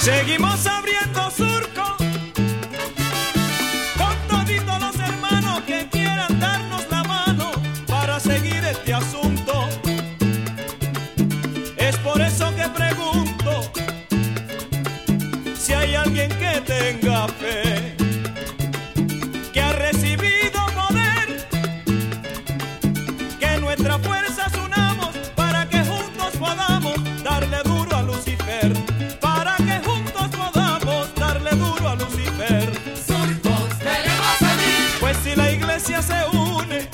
Seguimos abriendo surco con toditos los hermanos que quieran darnos la mano para seguir este asunto. Es por eso que pregunto si hay alguien que tenga fe, que ha recibido poder, que nuestras fuerzas unamos para que juntos podamos darle duro a Lucifer. Se une,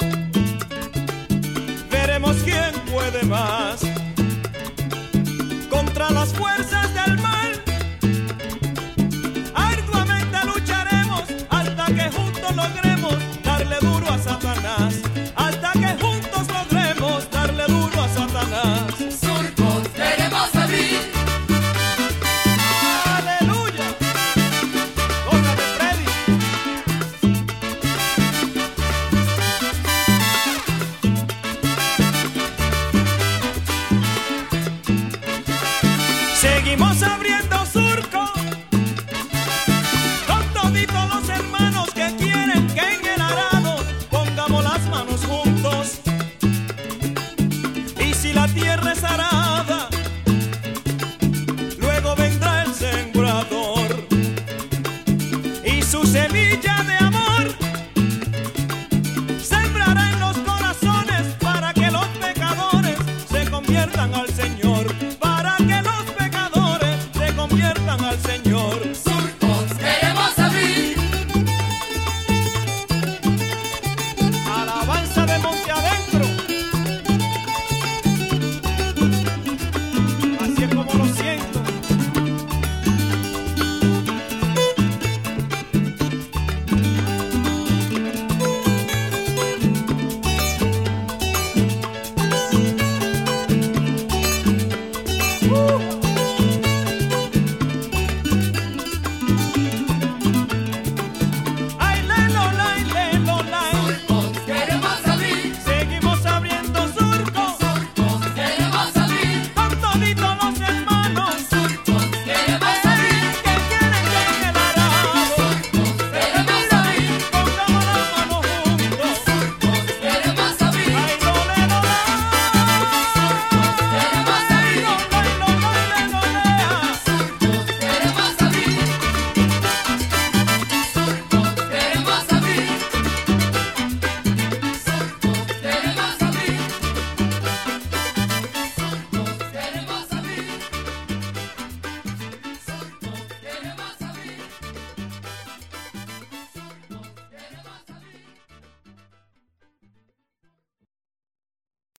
veremos quién puede más contra las fuerzas del mal. Arduamente lucharemos hasta que juntos logremos darle duro a Satanás, hasta que juntos logremos darle duro a Satanás. Surcos queremos abrir. ¡Aleluya! ¡Tócate, Freddy! Seguimos abriendo surco con toditos los hermanos que quieren que en el arado pongamos las manos juntos. Y si la tierra es arada, luego vendrá el sembrador y su semilla de amor sembrará en los corazones para que los pecadores se conviertan al Señor. Conviertan al Señor.